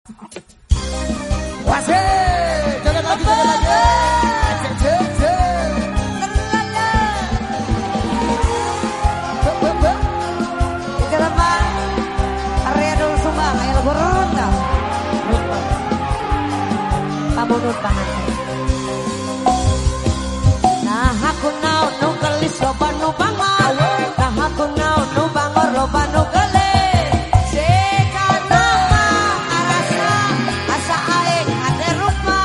Wasih, jalan lagi, jalan lagi. Jalan Pak. Area dulu sumbang, ayo burun dah. Pabunut tangan. Nah aku naon nu gelis loba nu bangor. Nah aku naon nu bangor loba nu gelis. Sekana arasa asa aing ade rupa.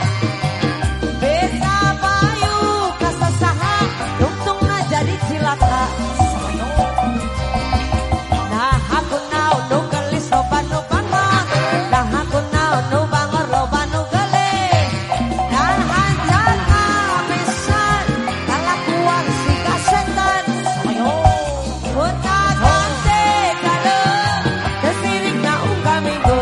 Beta bayu kasasaha tungtungna jadi cilaka. Nah aku naon nu gelis loba nu bangor. Nah aku naon nu bangor loba nu gelis. Dan hancana mesan kalakuan si kasetan. Kota kante kalo kesirik na unggah minggu.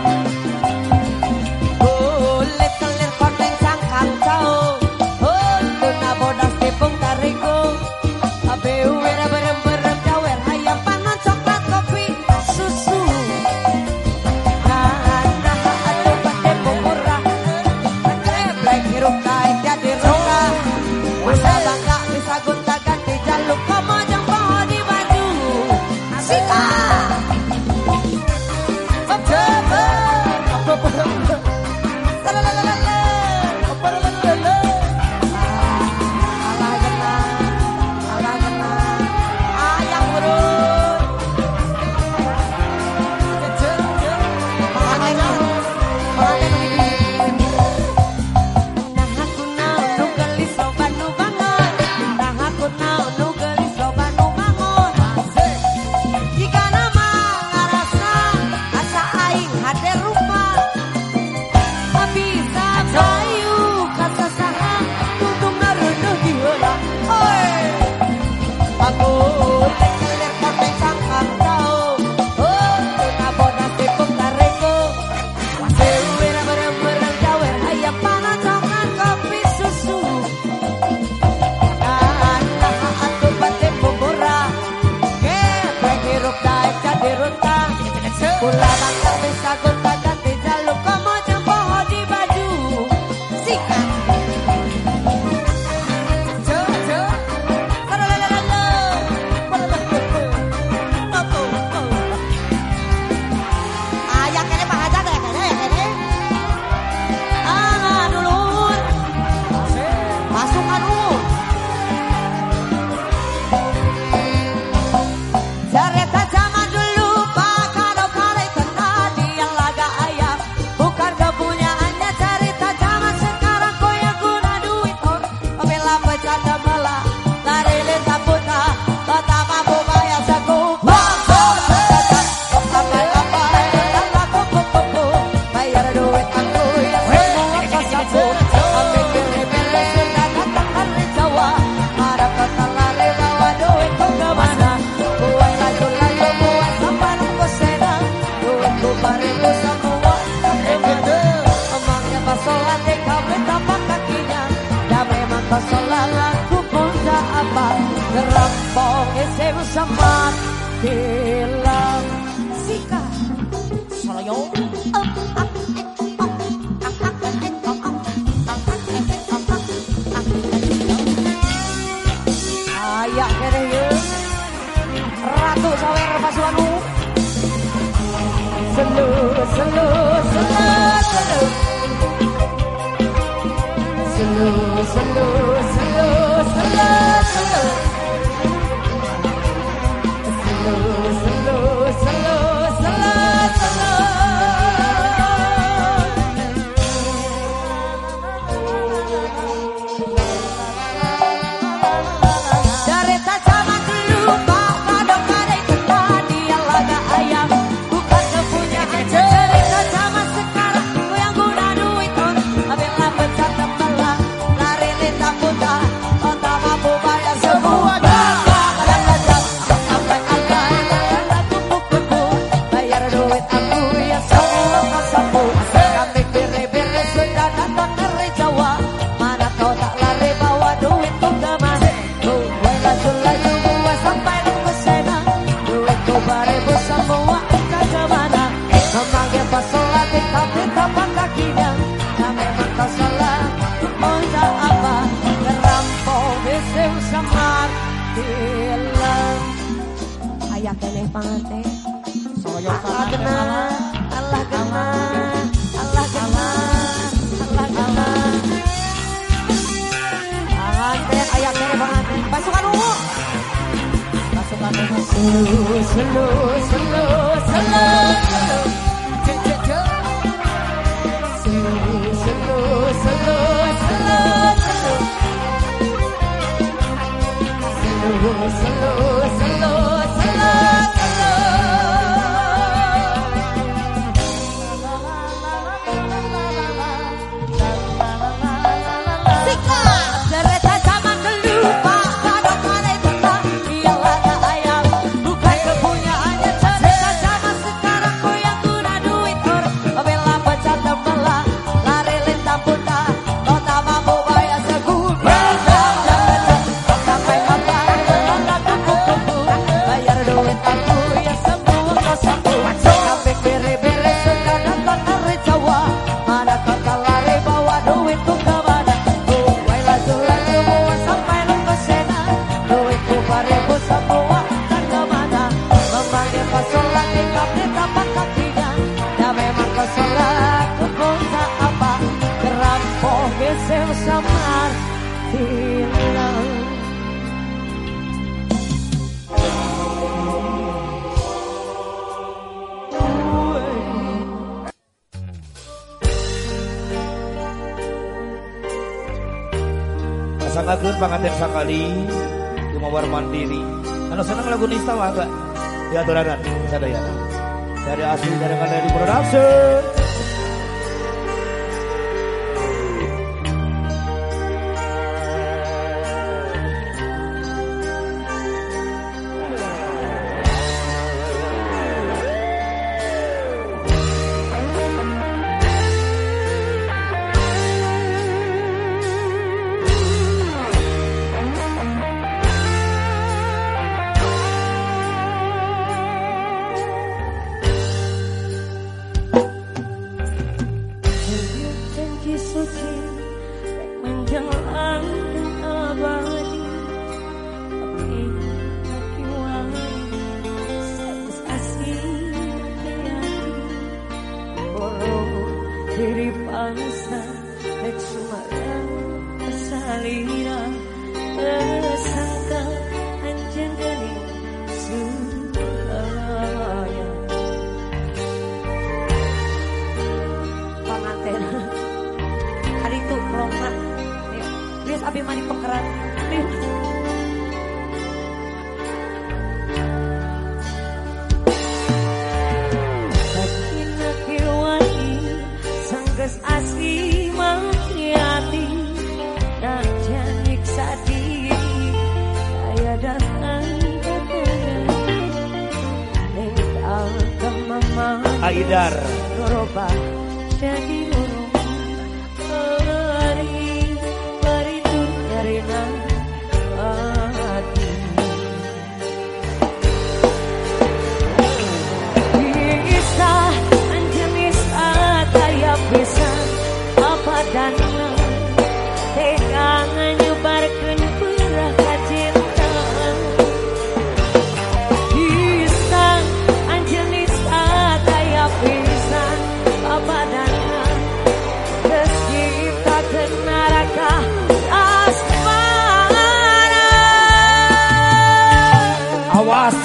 Kulit kelir konteng sangkang cau. Tuna bodas tepung tariku. Abe uwera berem-berem jawer ayam panas coklat kopi susu. Nah aduh pake murah. Geblek hirup naik jadi roka. Masa bangga bisa gonta ganti jaluk komo jeng poho di baju. Sika. Alah kena. Ayang burun. Nah aku naon nu gelis loba nu bangun. Nah aku naon nu gelis loba nu bangun. Jika nama ngarasa asa aing hade rupa. Bisa bayu kasasaha tungtungna reunuh di heula. Oi. Aku kelir konteng sangkang tau. Tuna bodas tepung tareko. Wira berem-berem jawer ayam panas coklat kopi susu. Nah atuh bate bubura. Geblek hirup naik jadi runtang. Kula bangga bisa gonta ganti jaluk komo jeng poho di baju. Sikat. Ayak kene Pak Haja deh kene ya kene. Dulur. Pasukan ungu. Cerita zaman dulu Pak kalau kali kenal dia laga ayam. Bukan kepunyaannya cerita zaman sekarang koyak guna duit oh. Pemela bercanda mela lari lintas buta. Kota mampu bayar sekupang. Bayar duit aku yang semua kasapu. Ambil kiri-kiri sudah datang dari Jawa. Ada kota lari bawa duit ku kemana. Buat layu-layu buat sampai nunggu senang. Duitku bariku semua sampai mana. Emangnya pasolan di kami tapak kakinya. Ya memang pasolan aku pun tak apa. Gerampong isim semat hilang. Sika Soloyo. Ayak kene ye. Ratu sawer pasukanmu. Selu. Dari zaman dulu Pak Kado kadai kenal dia laga ayam. Bukan kepunyaan cerita zaman sekarang. Ku yang guna duit on. Ambil lambat jatuh belah. Lari lintas panganten. Soyo Allah kena, Allah kena, Allah kena, Allah kena. Panganten aya kene panganten. Pasukan ungu. pasukan ungu. Selu. Cek cek cek. Sangakeun panganten sakali Kumawar Mandiri. Anu seneng lagu nista mah enggak? Ya aturanan sadaya. Dari asli dari di production. Diri bangsa nek sumarang salira sangka anjeun geuning Surabaya. Panganten hari itu kelongna geus abi mani pekeran geus asli mangkiati dan janik sadi saya datang ke nengkal ke mama Aidar Doroba jadi urung beri tur dari hati kisah anjenis ataya bisa apa dana tegang nyebarkeun peurah kacintaan kisah anjenis ataya bisa apa dana geus ciptakeun neraka asmara. awas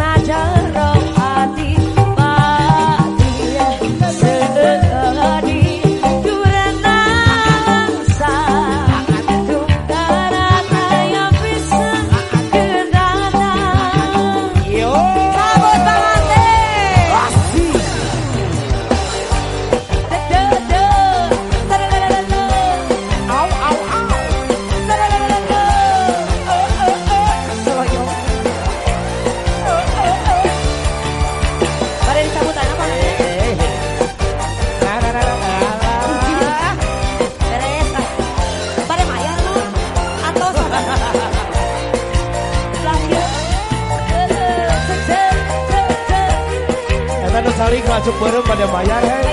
Di kali ngacuk bareng pada bayar hei.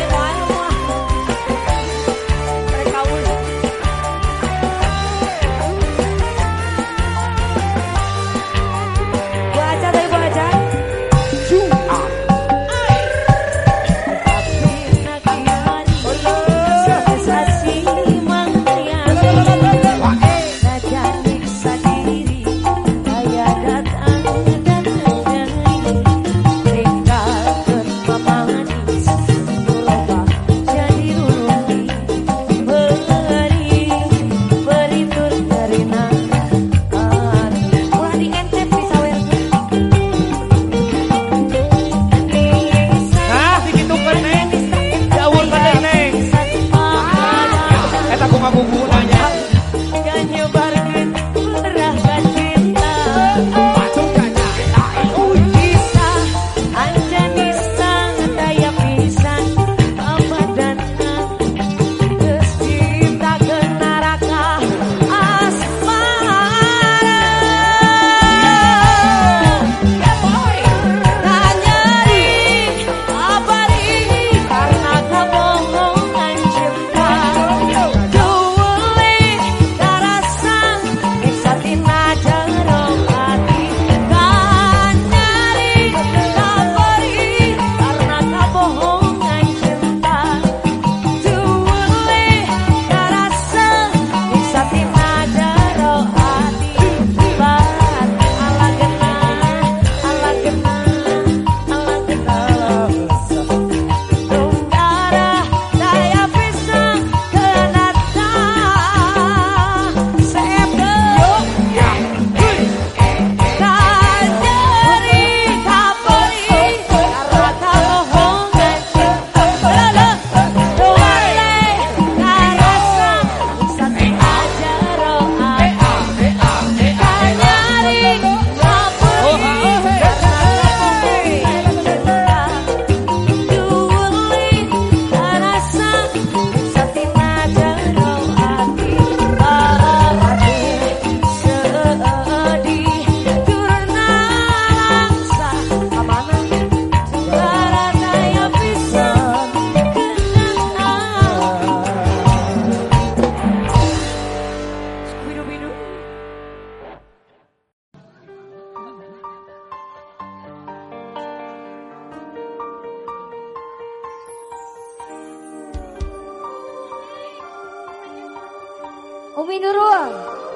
Umi Nurul.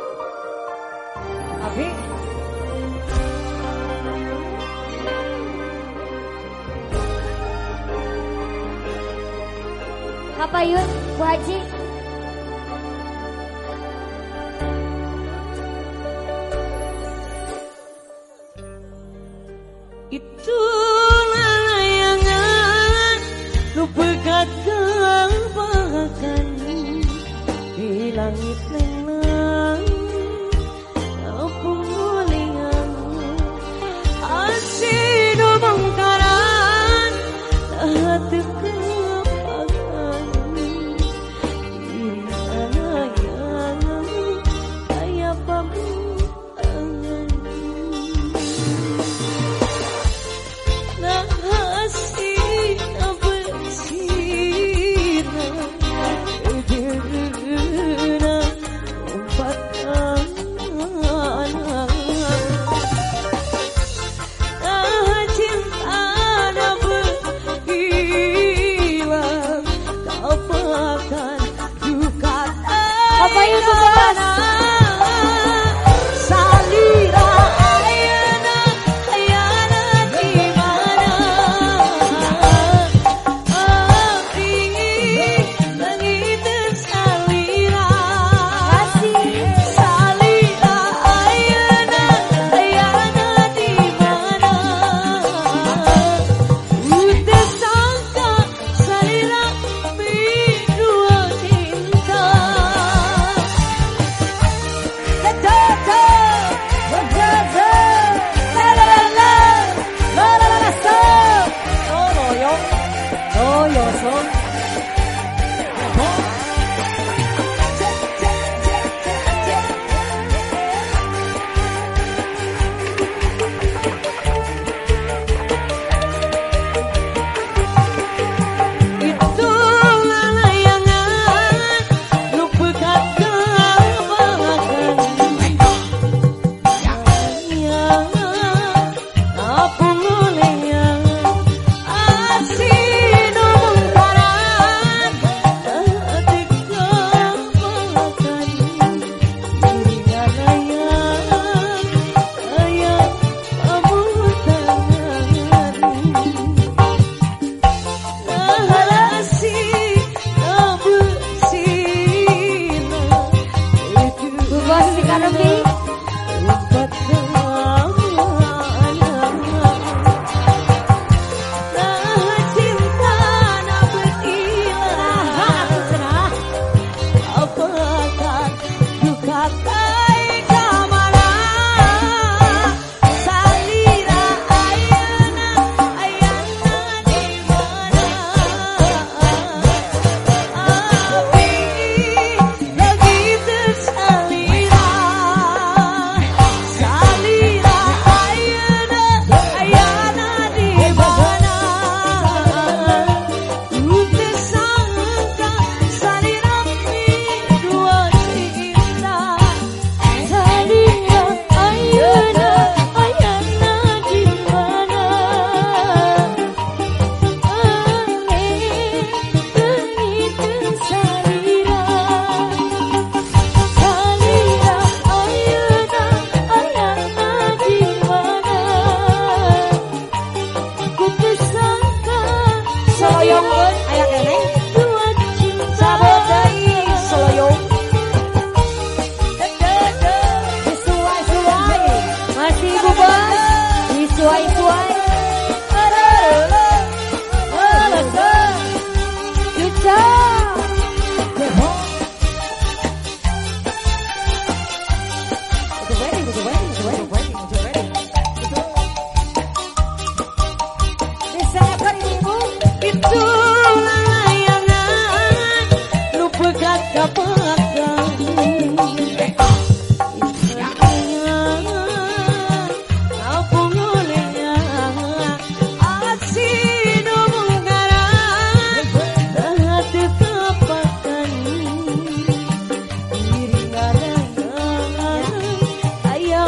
Abi. Kapayun, Bu Haji. Itulah layangan nu pegat keampakan di langit lenang aku mulingan asih nu bangkaran hati keampakan diri layangan kayak pamuangan nah asih bersirah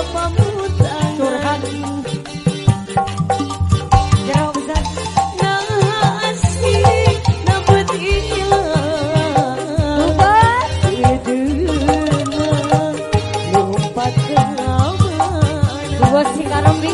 pamutan Curhat. Jarang bisa. nasi nabut ilang Lupa. Dengan lompat ke aman Dua sing karombi.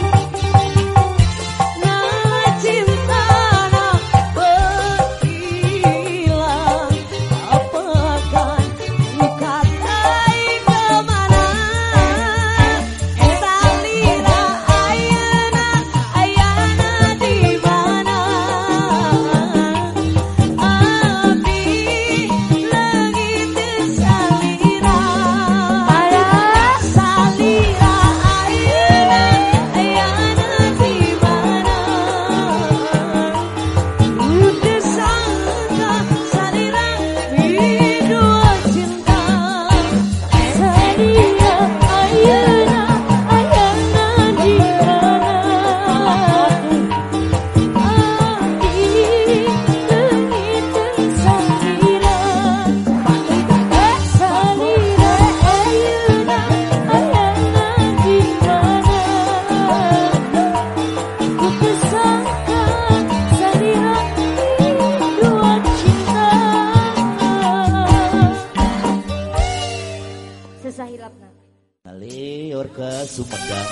Liur ke Sumedang.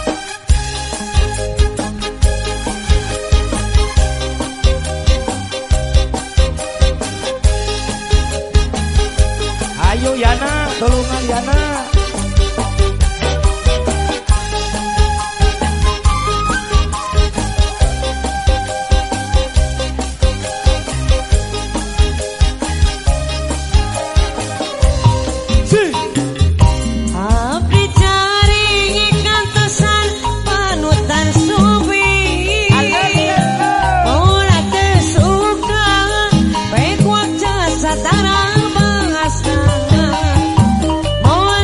Ayo Yana, tolongan Yana. Abdi cari kantosan panutan suwi Mula tersuka Baik wajah satara bahasa Mau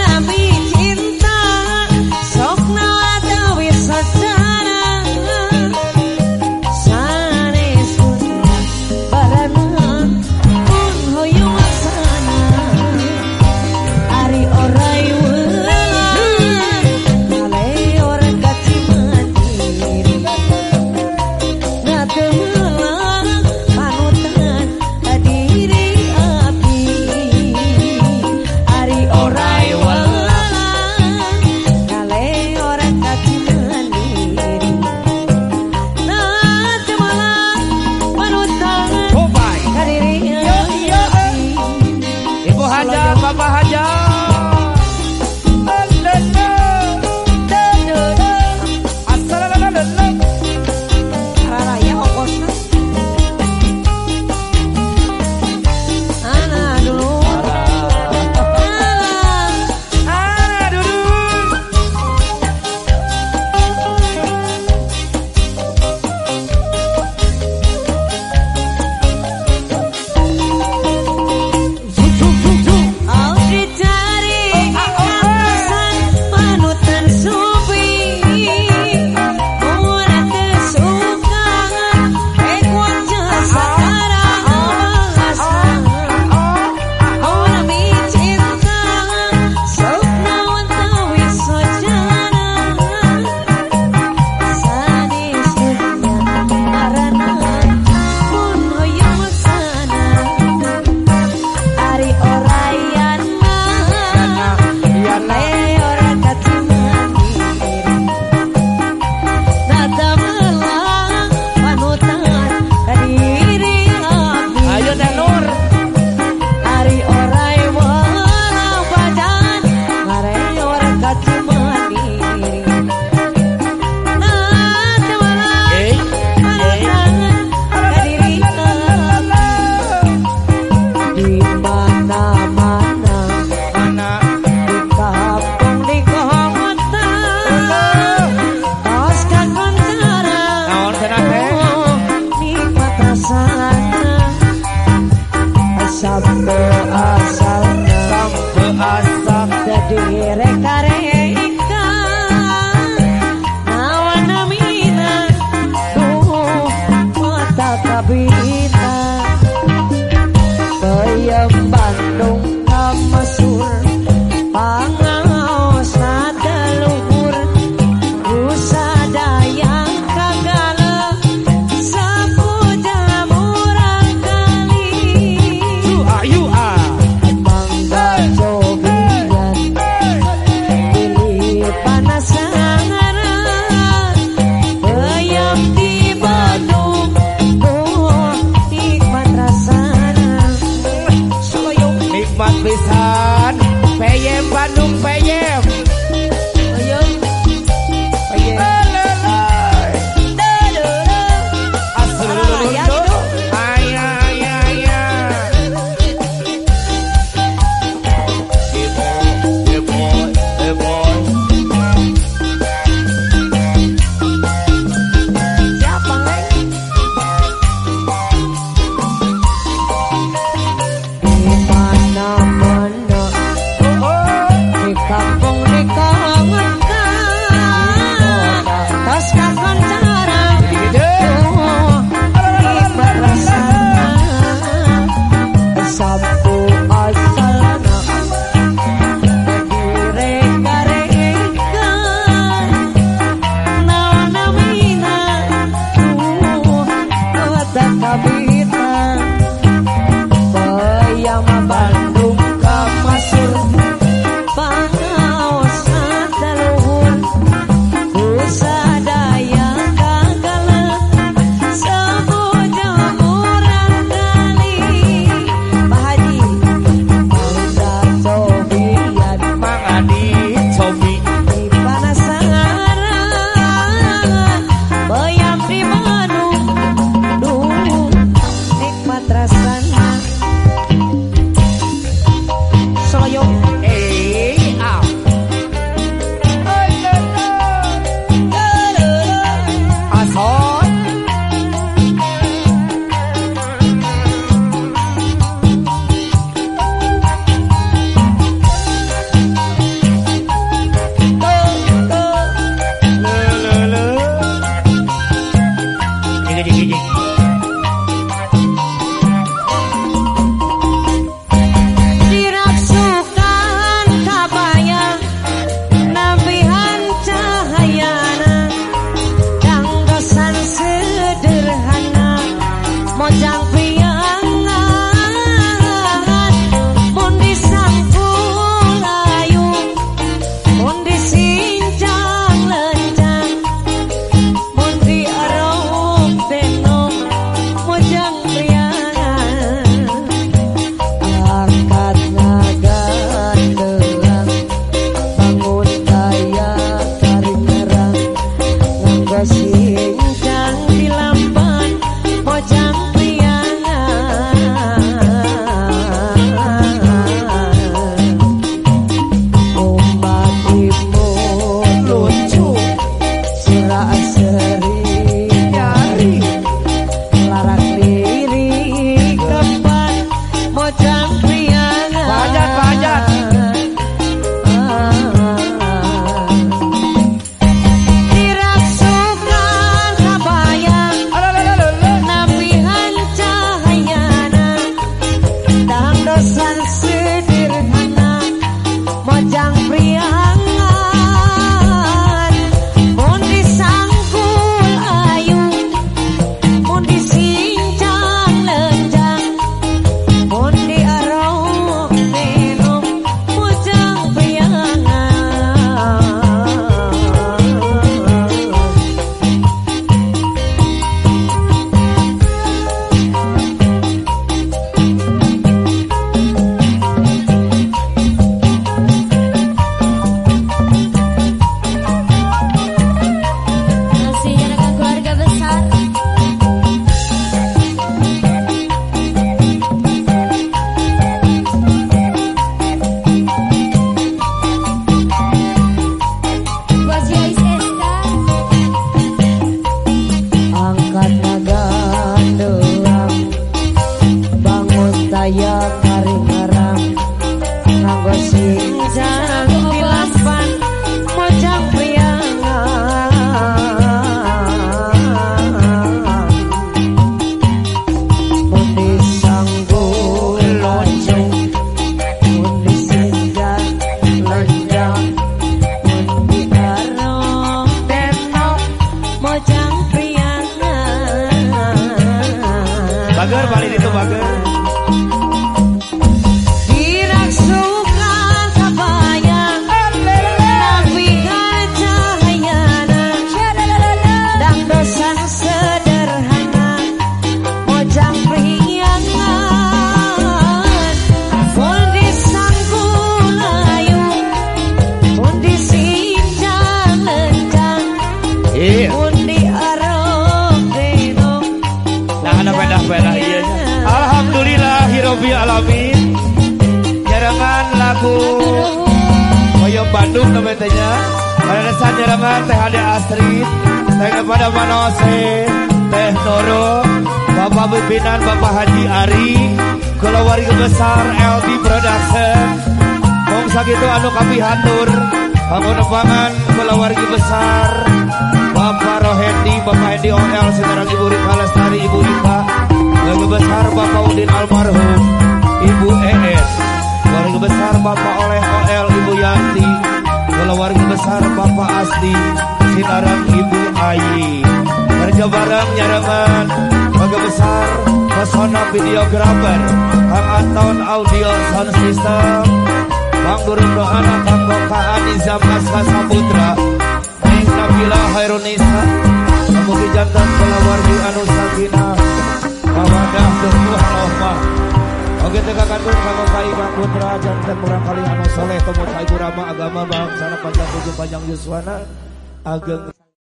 tetenya. Pada sanjarangan Teh Ade Astrid, Teh kepada Manose, Teh Noro, Bapak Pimpinan Bapak Haji Ari, keluarga besar LD Production. Mong sakitu anu kapihatur, pangunepangan keluarga besar Bapak Rohendi, Bapak Hendi OL, sekarang Ibu Rika Lestari, Ibu Rika, keluarga besar Bapak Udin almarhum, Ibu ES, keluarga besar Bapak Oleh OL, Ibu Yanti, keluarga besar Bapak Asdi, Sinarang Ibu Ayi, kerja bareng nyarangan, keluarga besar Pesona Videographer, Kang Anton Audio Sound System, Bang Gurun Dohana, Kang Boka Anizam Aska Saputra, Neng Nabila Hairunisa, Kemudian jantan keluarga Anu Sakinah, Mawadah Tuhuh Lohmah. Oke teka kandung kanggo kai Bang Putra janten murang kali anu soleh tumut ibu rama agama bangsana panjang tujuh panjang yuswana ageng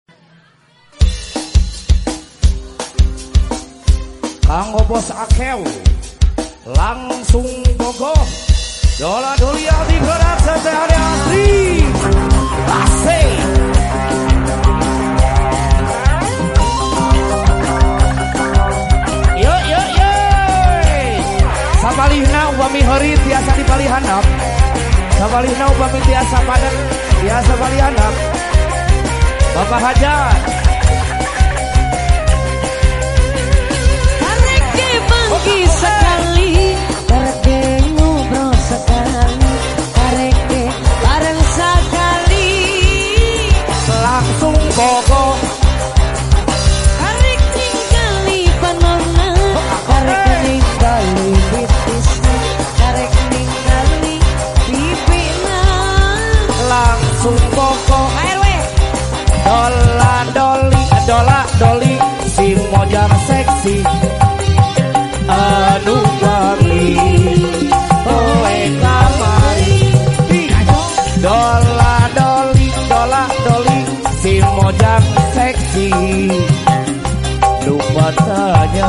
kanggo bos Akew langsung bogoh dola dulia di gerak Teh Ade Astrid asik. Sapalihna upami hori tiasa dipalihanap, sapalihna upami tiasa padat tiasa palihanap. Bapak Hajat Areke bangki sekali, areke ngobrol sekali, areke bareng sekali, langsung pokok arek tinggali panona, arek tinggali bitisna, arek tinggali pipina, langsung pokok RW dola doli si mojang seksi anu bali oe kamari dola doli si mojang seksi lupa tanya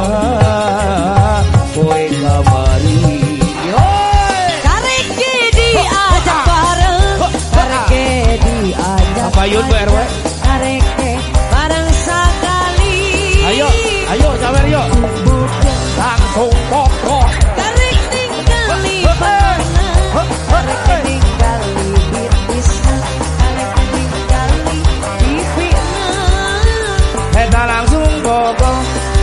oe kamari kareke diajak bareng, kareke diajak apa yun Bu RW kareke bareng sekali. ayo cawer yuk langsung pokok Karek tinggali panona, karek tinggali bitisna, karek tinggali pipina. eta langsung pokok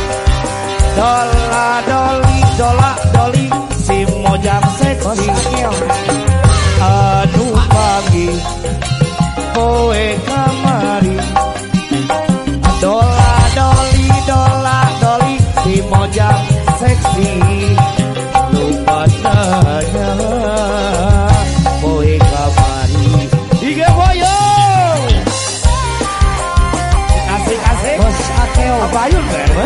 dola doli si mojang seksi anu pagi kowe kamari dola doli si mojang seksi lupa tanya kowe kamari ige boyo asik Bos Akew apa ayun we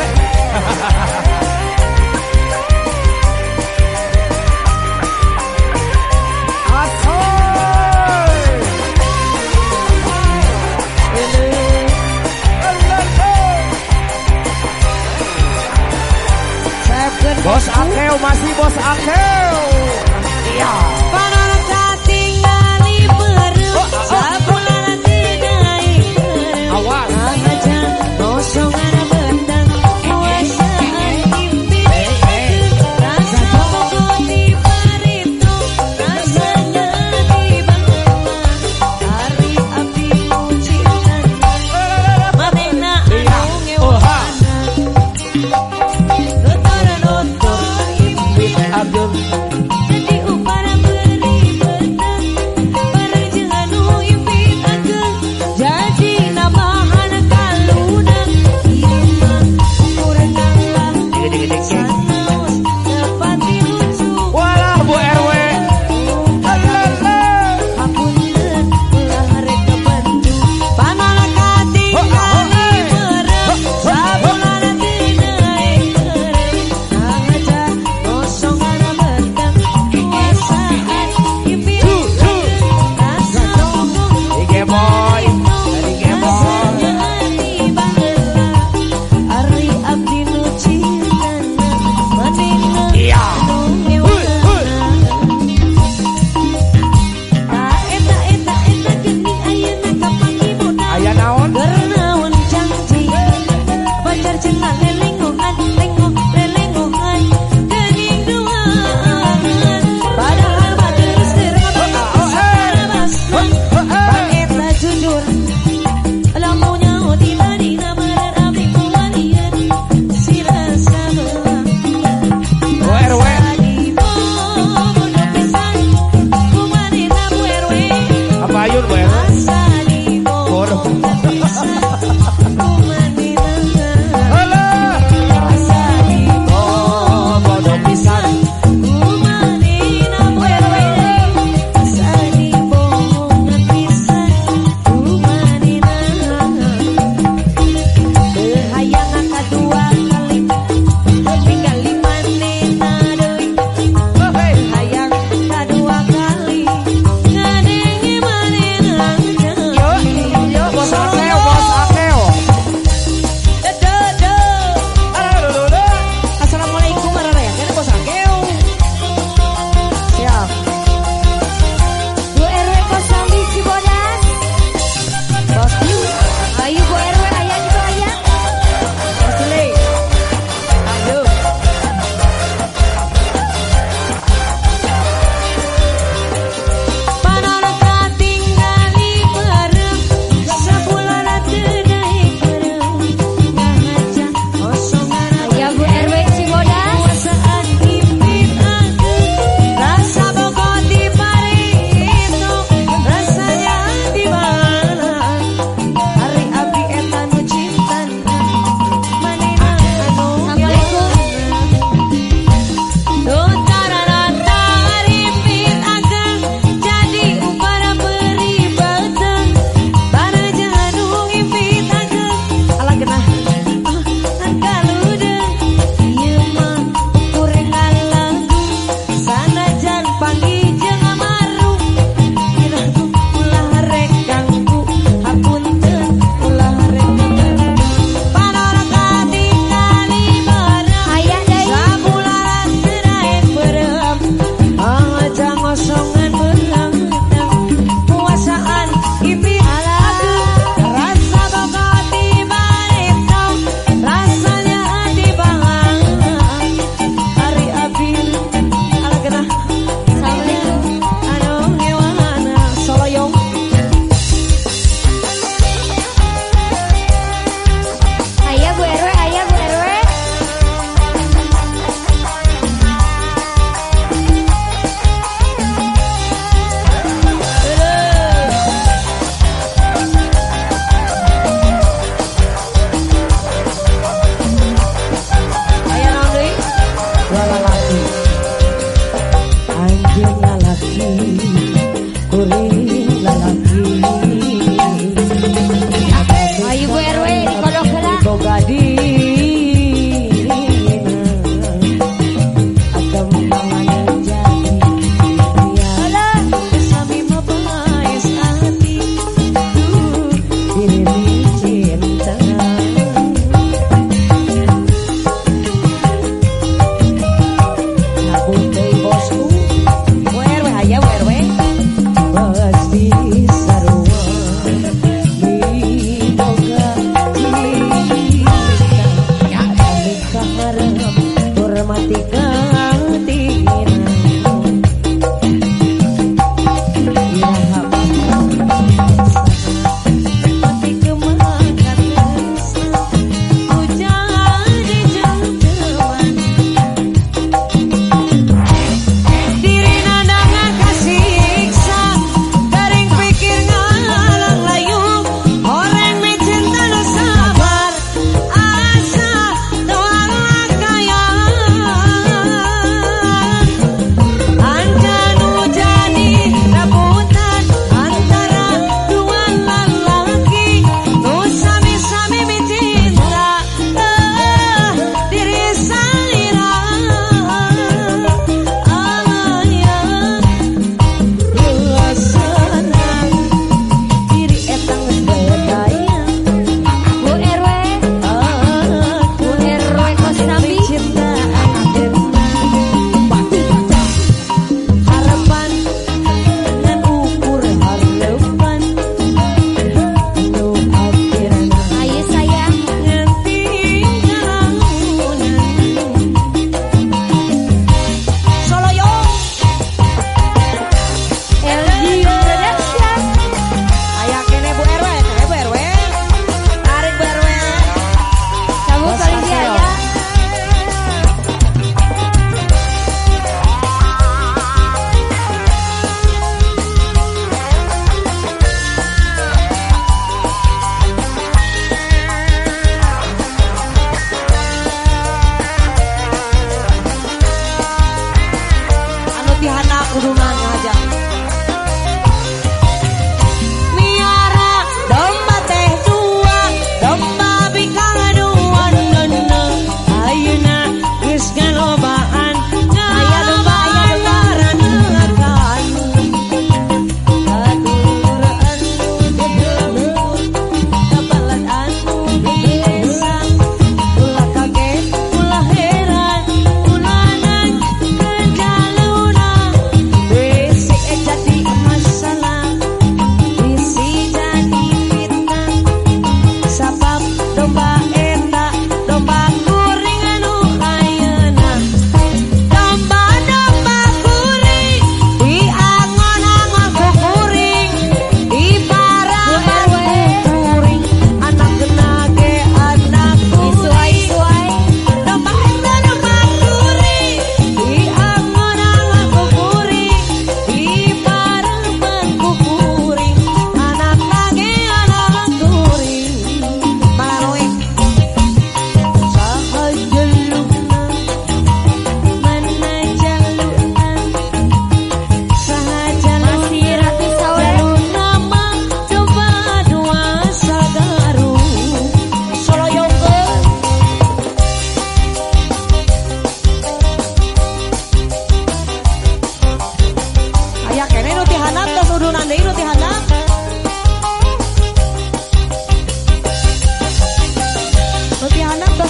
Bos Akew masih Bos Akew. Iya. Panona katingali bareng, sapulana tinggali bareng. Awas. Aja kosongan bendang, puasa impin. Rasa pokok di parito, rasanya di bangla. Hari api cinta, manena anu ngewana. Dotoran impin. Ageng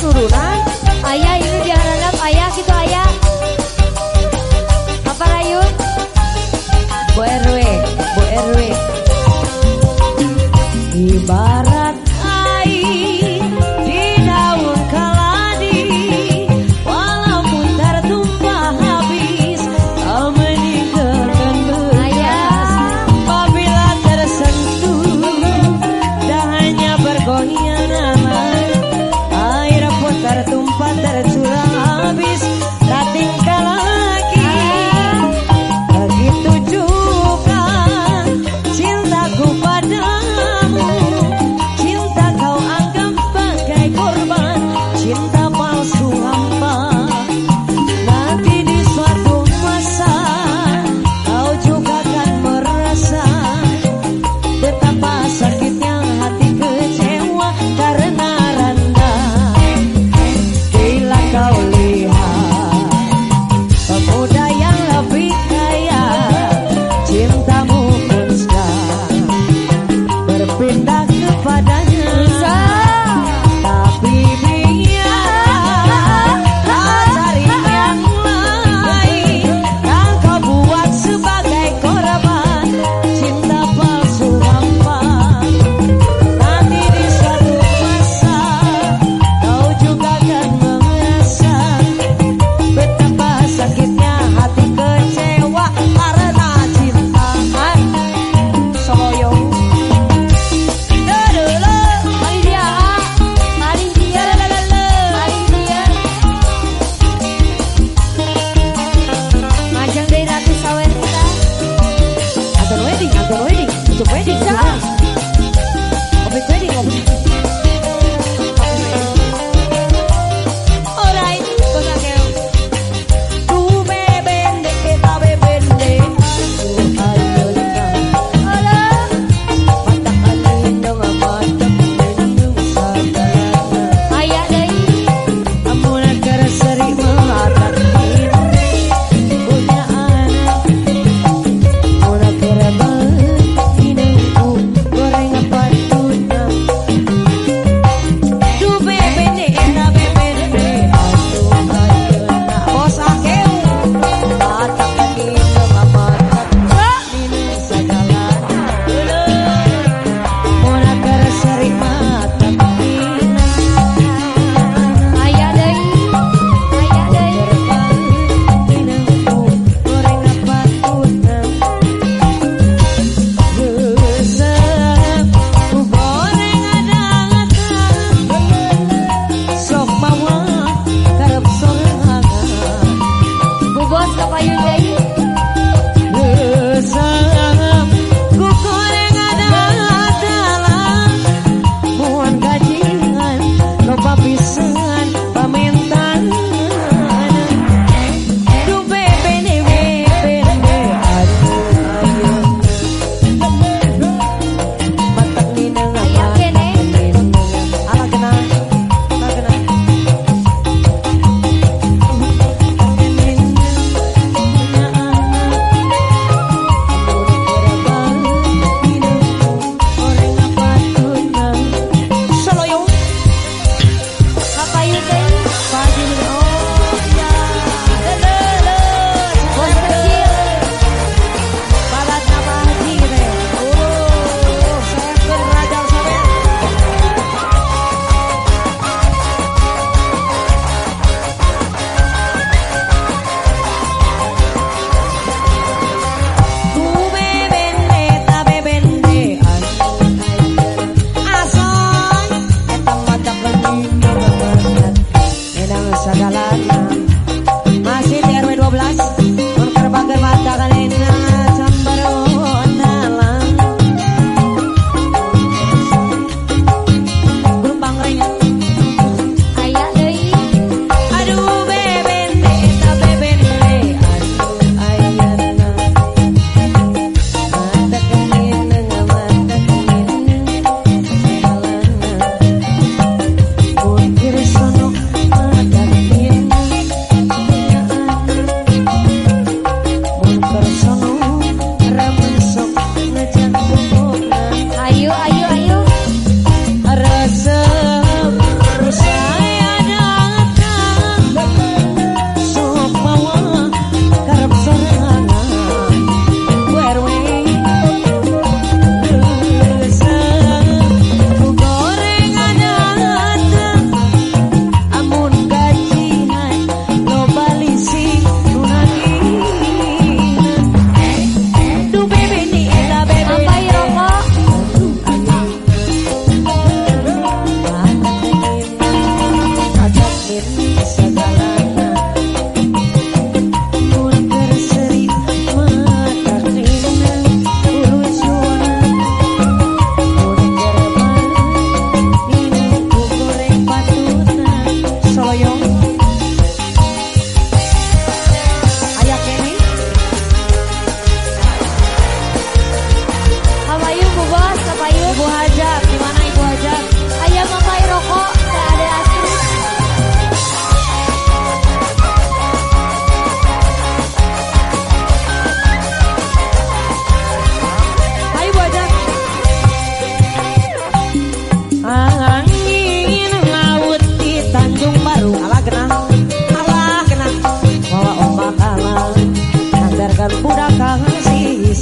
turunan. Ayah ini diharap ayah gitu ayah. Apa Rayun? Bu RW, Bu RW. Ibarat air di daun kaladi, walaupun tertumpah habis, tak meninggalkan bekas. Apabila tersentuh, dah hanya bergoyang aman. Air pun tertumpah tercurah habis, tak tinggal lagi. Begitu juga cintaku padamu,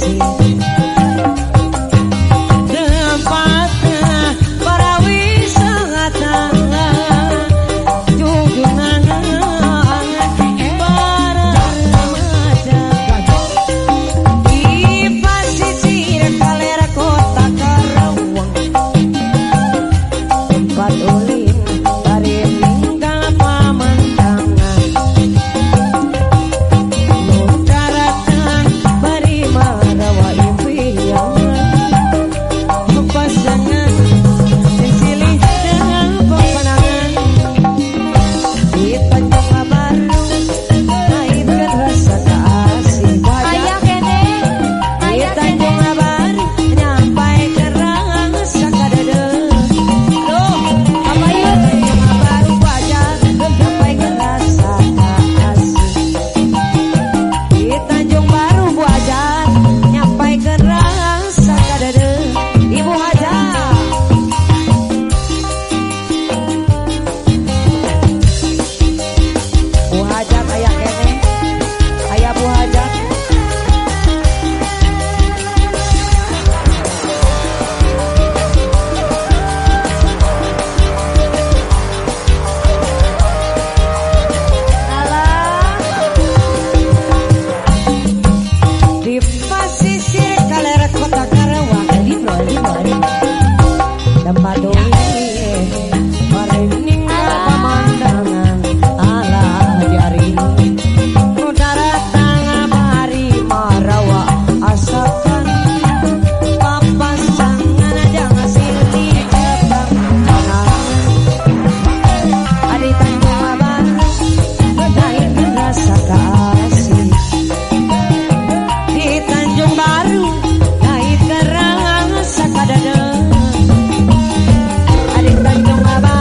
Adik Tanjung Abang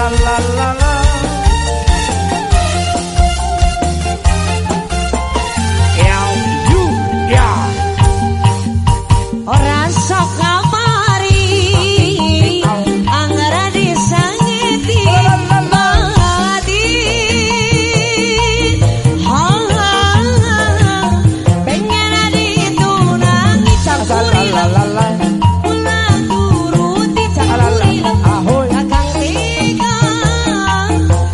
la la la. Ora sok kamari anggara disangeti mati pengen ditunangi campuri pulang turuti campuri kakang tiga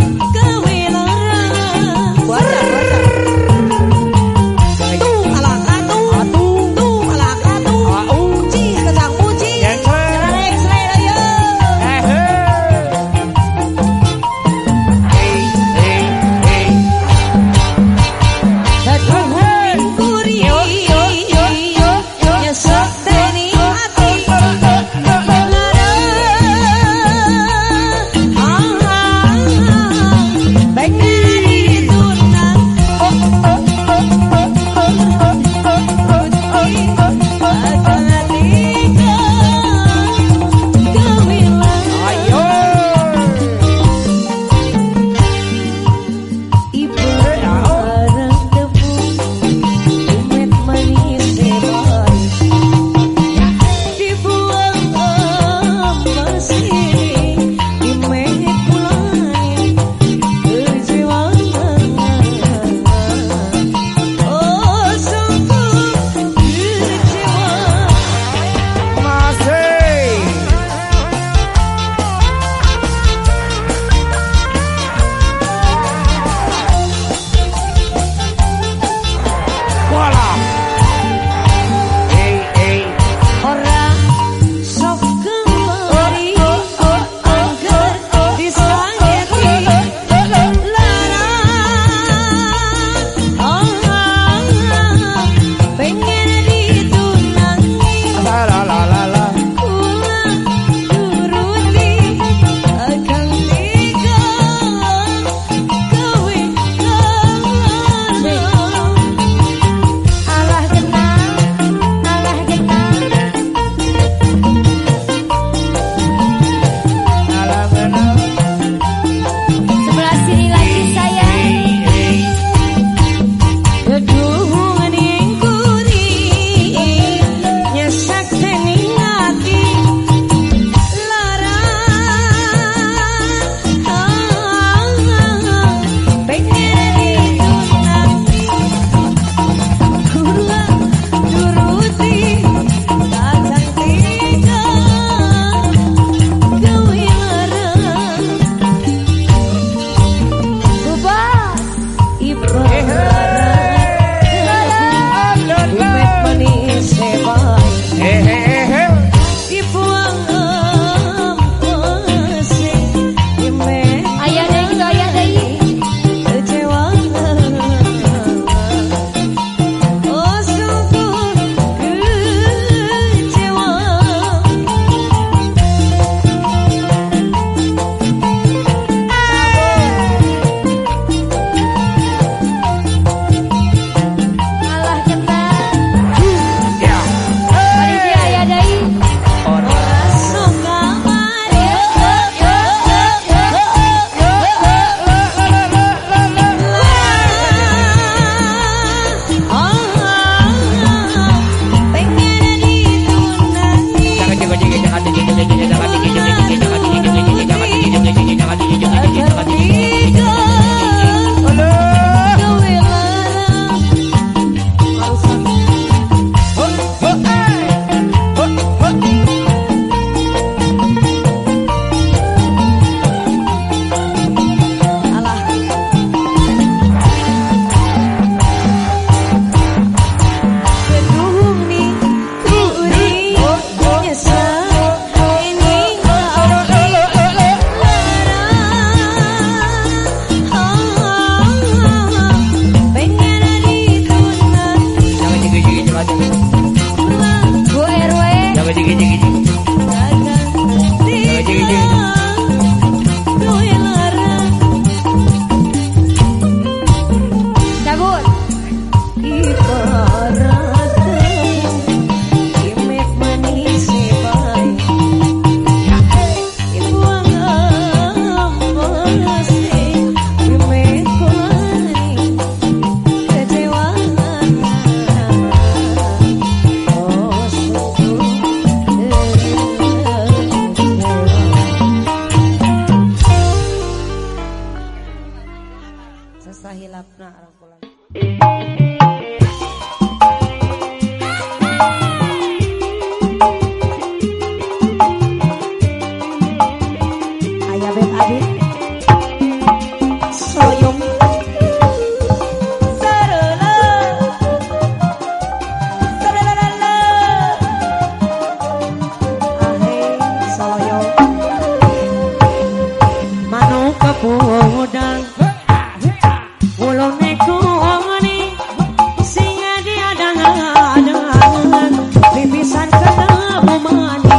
hilapna rangkulan. Ayah bet adit soyong Podang ulun neku ongani singa dia dangan pipisan ketemu mani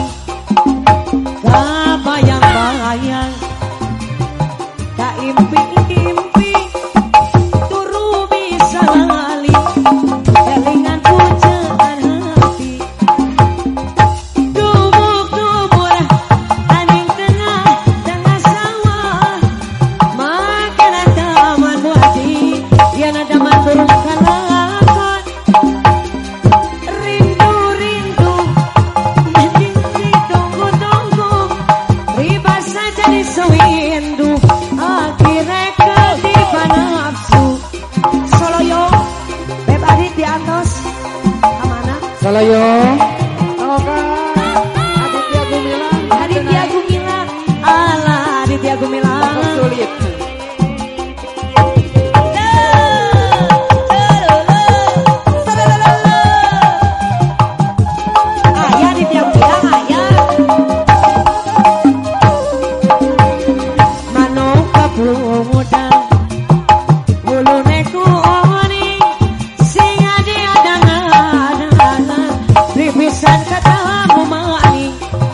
kabayang-bayang ka impi-impi turu bisa lali kelingan pujaan hati dubuk-dubur aning tengah sawah makanan taman buati yang ada turun kalakon rindu-rindu mending ditunggu-tunggu riba saja di sewindu akhirnya ketiba nafsu Soloyo beb adit di atas kemana? Soloyo Aditya Gumilang ala Aditya Gumilang sulit. ayah Aditya Gumilang ayah manong kapudang bulu neku ongoni singa dia dangan pipisan ketemu mani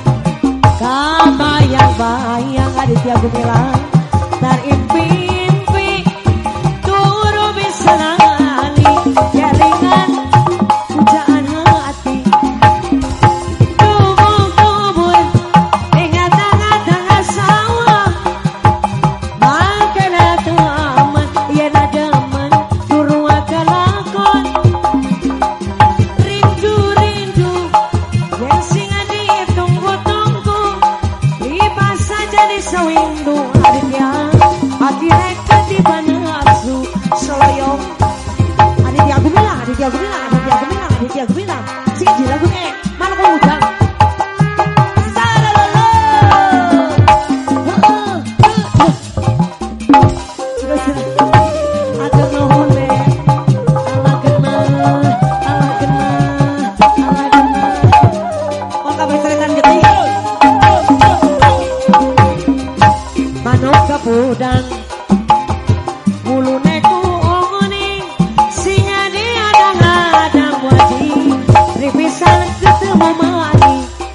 kabayang-bayang Aditya Gumilang terimpi-impi turu bisa lali kelingan pujaan hati dubuk-dubur ingat tengah sawah makana taman yana demen turu akalakon rindu-rindu yang singa ditunggu-tunggu lipas saja di sewindu aditya akhirnya ketiba nafsu Soloyong Aditya Gumilang sing di lagu mana kau udang ada nuhun deh ala kena maka berceretan gede manuk kapudang bulu neku ongoni singa dia dangan wadi ripisan ketemu mani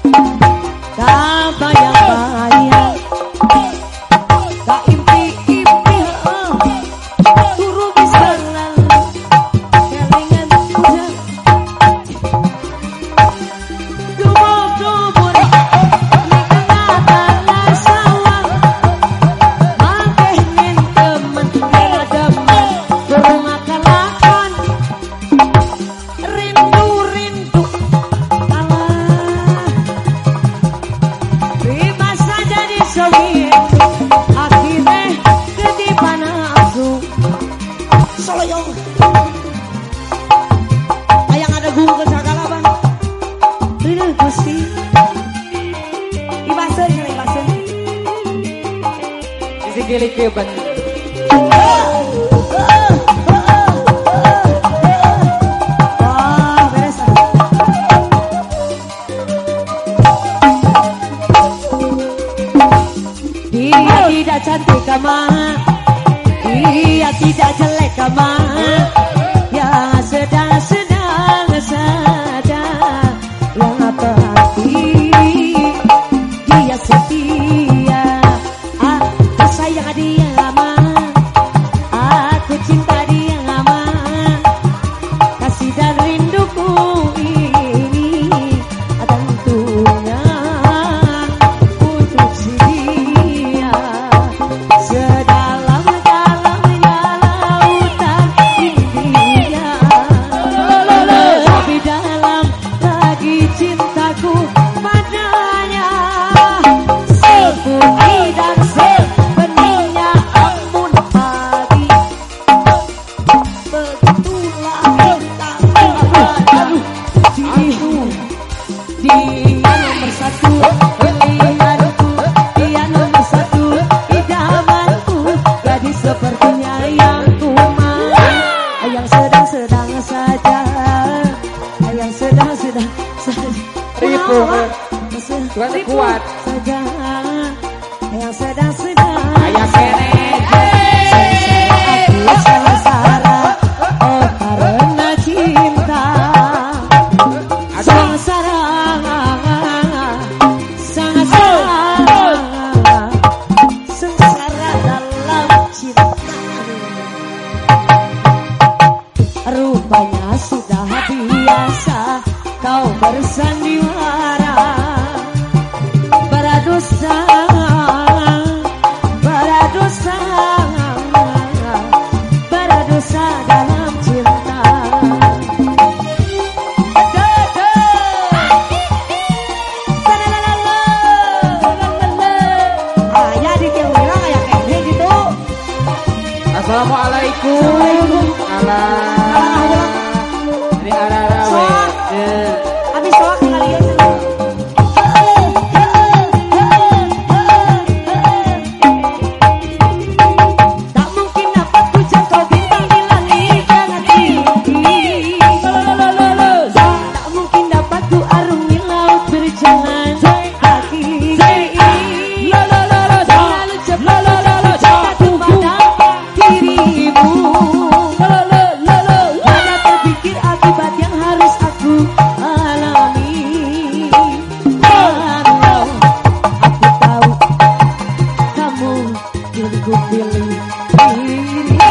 kabayang-bayang ka impi-impi turu bisa lalu kelingan pujang dubuk-dubur di tengah sawah makeh nin temen kena demen turun akalakon rindu-rindu alah riba saja di sewindu akhirnya ketiba nafsu Soloyong ayang ada guru ke Sakalaban Rindu Gusti ibasen Isi gilik keban. wah beres dia tidak cantik kemana dia tidak jelek kemana ya sedang-sedang saja yang apa hati dia setia aku sayang dia lama aku cinta dia lama kasih dan rinduku ini tentunya untuk si dia sedalam-dalamnya lautan tinggi sedang-sedang Kayak kene. aku sengsara, oh karena cinta. Sengsara, sengsara dalam cinta. Rupanya sudah biasa kau bersandiwara, berdosa, berdosa, berdosa dalam cinta. Ya ditiulang kayak kayak gitu. Assalamualaikum. Alah. Ini arah-arah we. Habis soak kalian. Tak mungkin dapat ku jangkau bintang di langit yang tinggi. Tak mungkin dapat ku arungi laut berjalan kaki. Selalu cepat ku pada dirimu. Mana terpikir akibat yang harus aku alami. Aku tahu kamu yang ku pilih diri.